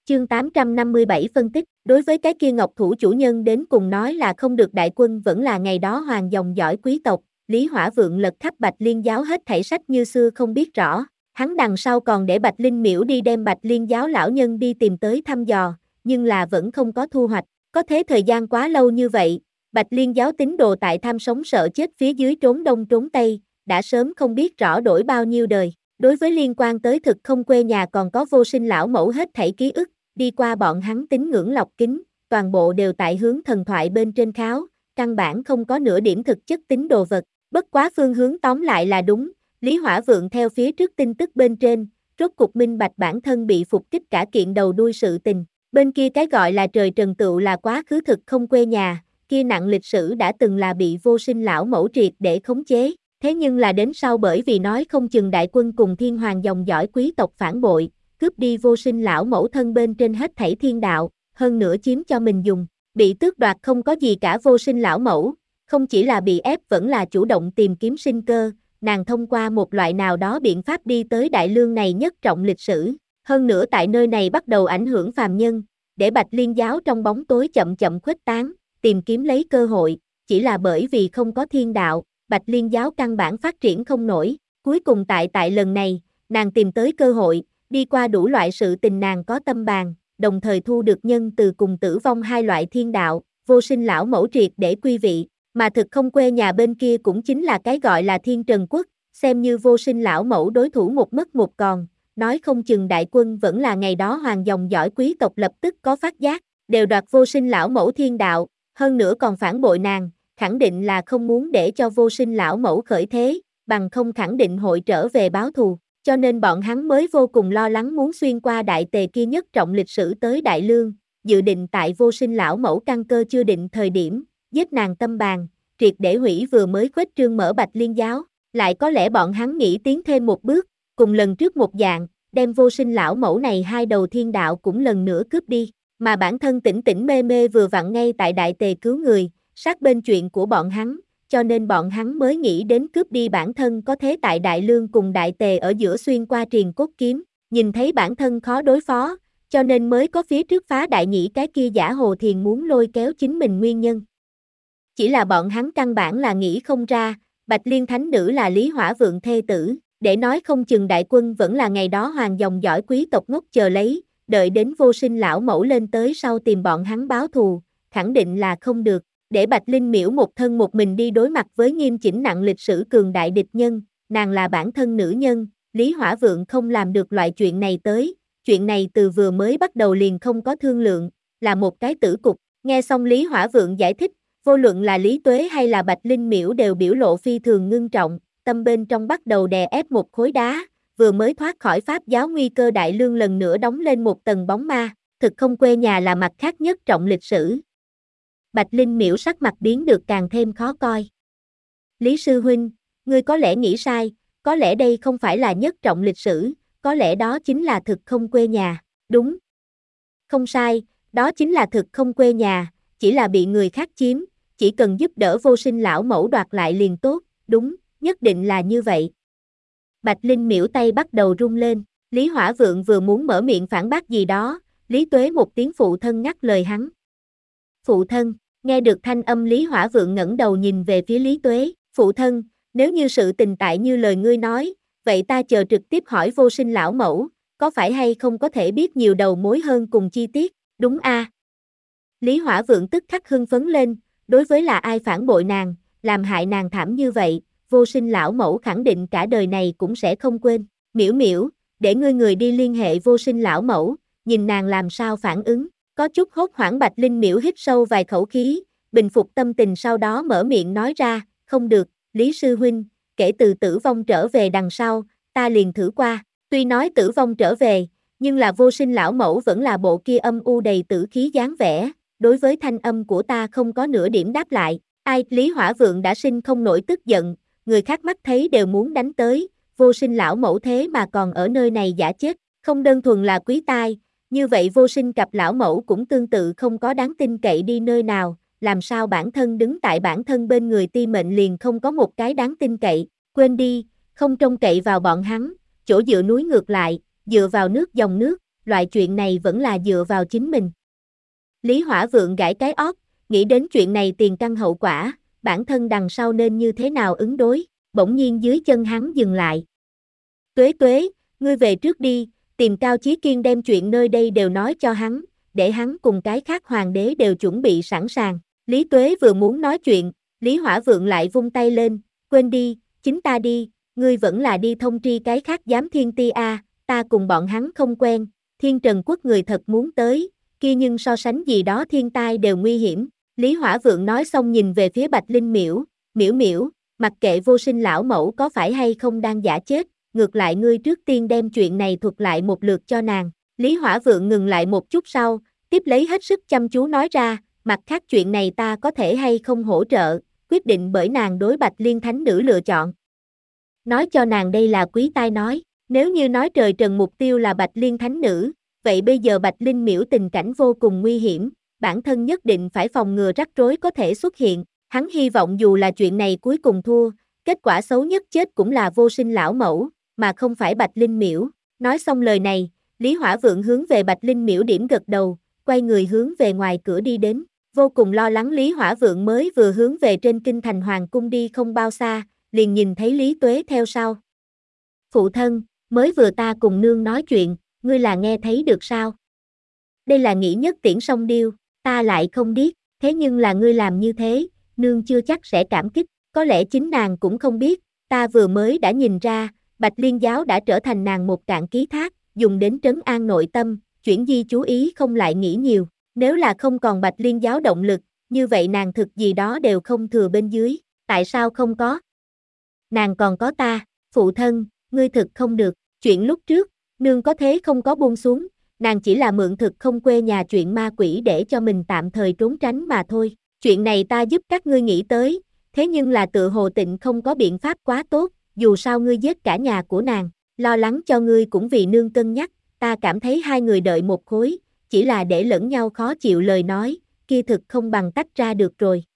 Chương 857 phân tích, đối với cái kia Ngọc Thủ chủ nhân đến cùng nói là không được đại quân vẫn là ngày đó hoàng dòng dõi quý tộc, Lý Hỏa Vượng lật khắp Bạch Liên giáo hết thảy sách như xưa không biết rõ, hắn đằng sau còn để Bạch Linh Miễu đi đem Bạch Liên giáo lão nhân đi tìm tới thăm dò, nhưng là vẫn không có thu hoạch, có thế thời gian quá lâu như vậy, Bạch Liên giáo tín đồ tại tham sống sợ chết phía dưới trốn đông trốn tây, đã sớm không biết rõ đổi bao nhiêu đời. Đối với liên quan tới thực không quê nhà còn có vô sinh lão mẫu hết thảy ký ức, đi qua bọn hắn tín ngưỡng lọc kính, toàn bộ đều tại hướng thần thoại bên trên kháo, căn bản không có nửa điểm thực chất tính đồ vật, bất quá phương hướng tóm lại là đúng, Lý Hỏa Vượng theo phía trước tin tức bên trên, rốt cục minh bạch bản thân bị phục kích cả kiện đầu đuôi sự tình, bên kia cái gọi là trời trần tựu là quá khứ thực không quê nhà, kia nặng lịch sử đã từng là bị vô sinh lão mẫu triệt để khống chế. Thế nhưng là đến sau bởi vì nói không chừng đại quân cùng thiên hoàng dòng dõi quý tộc phản bội, cướp đi vô sinh lão mẫu thân bên trên hết thảy thiên đạo, hơn nữa chiếm cho mình dùng, bị tước đoạt không có gì cả vô sinh lão mẫu, không chỉ là bị ép vẫn là chủ động tìm kiếm sinh cơ, nàng thông qua một loại nào đó biện pháp đi tới đại lương này nhất trọng lịch sử, hơn nữa tại nơi này bắt đầu ảnh hưởng phàm nhân, để Bạch Liên giáo trong bóng tối chậm chậm khuếch tán, tìm kiếm lấy cơ hội, chỉ là bởi vì không có thiên đạo. Bạch Liên giáo căn bản phát triển không nổi, cuối cùng tại lần này, nàng tìm tới cơ hội, đi qua đủ loại sự tình nàng có tâm bàn, đồng thời thu được nhân từ cùng tử vong hai loại thiên đạo, vô sinh lão mẫu triệt để quy vị, mà thực không quê nhà bên kia cũng chính là cái gọi là thiên trần quốc, xem như vô sinh lão mẫu đối thủ một mất một còn, nói không chừng đại quân vẫn là ngày đó hoàng dòng dõi quý tộc lập tức có phát giác, đều đoạt vô sinh lão mẫu thiên đạo, hơn nữa còn phản bội nàng. Khẳng định là không muốn để cho vô sinh lão mẫu khởi thế, bằng không khẳng định hội trở về báo thù, cho nên bọn hắn mới vô cùng lo lắng muốn xuyên qua đại tề kia nhất trọng lịch sử tới Đại Lương, dự định tại vô sinh lão mẫu căn cơ chưa định thời điểm, giết nàng tâm bàn, triệt để hủy vừa mới khuếch trương mở Bạch Liên giáo, lại có lẽ bọn hắn nghĩ tiến thêm một bước, cùng lần trước một dạng, đem vô sinh lão mẫu này hai đầu thiên đạo cũng lần nữa cướp đi, mà bản thân tỉnh tỉnh mê mê vừa vặn ngay tại đại tề cứu người. Sát bên chuyện của bọn hắn, cho nên bọn hắn mới nghĩ đến cướp đi bản thân có thế tại Đại Lương cùng Đại Tề ở giữa xuyên qua triền cốt kiếm, nhìn thấy bản thân khó đối phó, cho nên mới có phía trước phá đại nhĩ cái kia giả hồ thiền muốn lôi kéo chính mình nguyên nhân. Chỉ là bọn hắn căn bản là nghĩ không ra, Bạch Liên Thánh Nữ là Lý Hỏa Vượng thê tử, để nói không chừng đại quân vẫn là ngày đó hoàng dòng dõi quý tộc ngốc chờ lấy, đợi đến vô sinh lão mẫu lên tới sau tìm bọn hắn báo thù, khẳng định là không được. Để Bạch Linh Miễu một thân một mình đi đối mặt với nghiêm chỉnh nặng lịch sử cường đại địch nhân, nàng là bản thân nữ nhân, Lý Hỏa Vượng không làm được loại chuyện này tới, chuyện này từ vừa mới bắt đầu liền không có thương lượng, là một cái tử cục, nghe xong Lý Hỏa Vượng giải thích, vô luận là Lý Tuế hay là Bạch Linh Miễu đều biểu lộ phi thường ngưng trọng, tâm bên trong bắt đầu đè ép một khối đá, vừa mới thoát khỏi pháp giáo nguy cơ đại lương lần nữa đóng lên một tầng bóng ma, thực không quê nhà là mặt khác nhất trọng lịch sử. Bạch Linh Miễu sắc mặt biến được càng thêm khó coi. Lý sư huynh, ngươi có lẽ nghĩ sai, có lẽ đây không phải là nhất trọng lịch sử, có lẽ đó chính là thực không quê nhà, đúng. Không sai, đó chính là thực không quê nhà, chỉ là bị người khác chiếm, chỉ cần giúp đỡ vô sinh lão mẫu đoạt lại liền tốt, đúng, nhất định là như vậy. Bạch Linh Miễu tay bắt đầu run lên, Lý Hỏa Vượng vừa muốn mở miệng phản bác gì đó, Lý Tuế một tiếng phụ thân ngắt lời hắn. Phụ thân, nghe được thanh âm Lý Hỏa Vượng ngẩng đầu nhìn về phía Lý Tuế, phụ thân, nếu như sự tình tại như lời ngươi nói, vậy ta chờ trực tiếp hỏi vô sinh lão mẫu, có phải hay không có thể biết nhiều đầu mối hơn cùng chi tiết, đúng a? Lý Hỏa Vượng tức khắc hưng phấn lên, đối với là ai phản bội nàng, làm hại nàng thảm như vậy, vô sinh lão mẫu khẳng định cả đời này cũng sẽ không quên, Miễu Miễu, để ngươi người đi liên hệ vô sinh lão mẫu, nhìn nàng làm sao phản ứng. Có chút hốt hoảng Bạch Linh Miễu hít sâu vài khẩu khí, bình phục tâm tình sau đó mở miệng nói ra, không được, Lý sư huynh, kể từ tử vong trở về đằng sau, ta liền thử qua, tuy nói tử vong trở về, nhưng là vô sinh lão mẫu vẫn là bộ kia âm u đầy tử khí dáng vẻ, đối với thanh âm của ta không có nửa điểm đáp lại, ai, Lý Hỏa Vượng đã sinh không nổi tức giận, người khác mắt thấy đều muốn đánh tới, vô sinh lão mẫu thế mà còn ở nơi này giả chết, không đơn thuần là quý tai. Như vậy vô sinh cặp lão mẫu cũng tương tự không có đáng tin cậy đi nơi nào, làm sao bản thân đứng tại bản thân bên người ti mệnh liền không có một cái đáng tin cậy, quên đi, không trông cậy vào bọn hắn, chỗ dựa núi ngược lại, dựa vào nước dòng nước, loại chuyện này vẫn là dựa vào chính mình. Lý Hỏa Vượng gãi cái ót, nghĩ đến chuyện này tiền căn hậu quả, bản thân đằng sau nên như thế nào ứng đối, bỗng nhiên dưới chân hắn dừng lại. Tuế Tuế, ngươi về trước đi, tìm Cao Chí Kiên đem chuyện nơi đây đều nói cho hắn, để hắn cùng cái khác hoàng đế đều chuẩn bị sẵn sàng. Lý Tuế vừa muốn nói chuyện, Lý Hỏa Vượng lại vung tay lên, quên đi, chính ta đi, ngươi vẫn là đi thông tri cái khác giám thiên ti a, ta cùng bọn hắn không quen, Thiên Trần Quốc người thật muốn tới, kia nhưng so sánh gì đó thiên tai đều nguy hiểm. Lý Hỏa Vượng nói xong nhìn về phía Bạch Linh Miễu, Miễu Miễu, mặc kệ Vô Sinh lão mẫu có phải hay không đang giả chết, ngược lại ngươi trước tiên đem chuyện này thuật lại một lượt cho nàng. Lý Hỏa Vượng ngừng lại một chút sau, tiếp lấy hết sức chăm chú nói ra, mặt khác chuyện này ta có thể hay không hỗ trợ, quyết định bởi nàng đối Bạch Liên Thánh Nữ lựa chọn. Nói cho nàng đây là quý tai nói, nếu như nói trời trần mục tiêu là Bạch Liên Thánh Nữ, vậy bây giờ Bạch Linh Miễu tình cảnh vô cùng nguy hiểm, bản thân nhất định phải phòng ngừa rắc rối có thể xuất hiện, hắn hy vọng dù là chuyện này cuối cùng thua, kết quả xấu nhất chết cũng là Vô Sinh lão mẫu, mà không phải Bạch Linh Miễu. Nói xong lời này, Lý Hỏa Vượng hướng về Bạch Linh Miễu điểm gật đầu, quay người hướng về ngoài cửa đi đến, vô cùng lo lắng Lý Hỏa Vượng mới vừa hướng về trên kinh thành hoàng cung đi không bao xa, liền nhìn thấy Lý Tuế theo sau. Phụ thân, mới vừa ta cùng nương nói chuyện, ngươi là nghe thấy được sao? Đây là nghĩ nhất tiễn song điêu, ta lại không biết, thế nhưng là ngươi làm như thế, nương chưa chắc sẽ cảm kích, có lẽ chính nàng cũng không biết, ta vừa mới đã nhìn ra, Bạch Liên giáo đã trở thành nàng một cạn ký thác, dùng đến trấn an nội tâm, chuyển di chú ý không lại nghĩ nhiều, nếu là không còn Bạch Liên giáo động lực, như vậy nàng thực gì đó đều không thừa bên dưới, tại sao không có? Nàng còn có ta, phụ thân, ngươi thực không được, chuyện lúc trước, nương có thế không có buông xuống, nàng chỉ là mượn thực không quê nhà chuyện ma quỷ để cho mình tạm thời trốn tránh mà thôi, chuyện này ta giúp các ngươi nghĩ tới, thế nhưng là tự hồ Tịnh không có biện pháp quá tốt, dù sao ngươi giết cả nhà của nàng, lo lắng cho ngươi cũng vì nương cân nhắc, ta cảm thấy hai người đợi một khối, chỉ là để lẫn nhau khó chịu lời nói, kia thực không bằng tách ra được rồi,